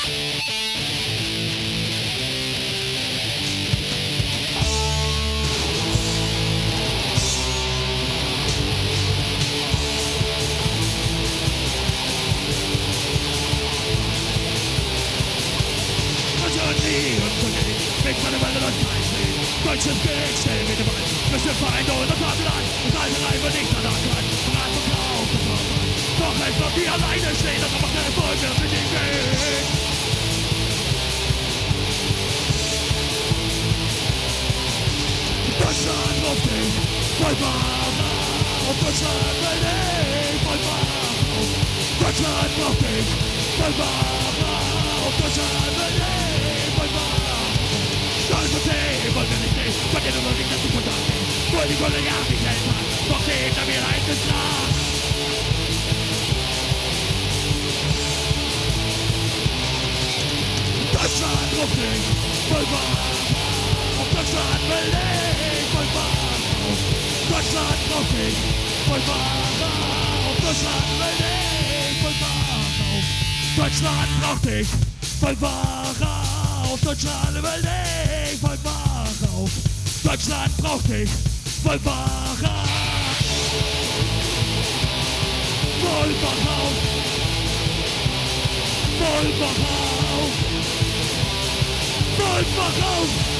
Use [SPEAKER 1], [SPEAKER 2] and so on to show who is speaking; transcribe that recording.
[SPEAKER 1] Deutsches Bild, schnell mit dem Ball. Möchte Feind und das Vaterland. Das alte Reibe nicht danach kann. Rat verkauft, das Vaterland. Doch es wird die alleine stehen. Das macht der Erfolg, wer mit ihm geht. Deutschland ruft dich. Voll wach auf. Deutschland will dich. Voll wach auf. Deutschland ruft dich. Voll wach auf. Deutschland will dich. Voll wach auf. Stolz und Tee, wollen wir nicht sehen, von denen wir nicht dazu kontakten. Wo die Kohle ja nicht hält hat, doch steht da mir eins ist klar. Deutschland ruft dich, voll wach auf. Deutschland will dich, voll wach auf. Deutschland ruft dich, voll wach auf. Deutschland will dich, voll wach auf. Deutschland braucht dich, voll wach auf. Deutschland will dich, voll wach auf. Deutschland braucht dich, voll wach auf. Voll wach auf. Voll wach auf. Voll wach auf.